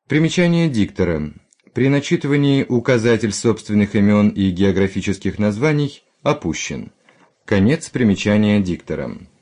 Примечание диктора. При начитывании указатель собственных имен и географических названий опущен. Конец примечания диктора.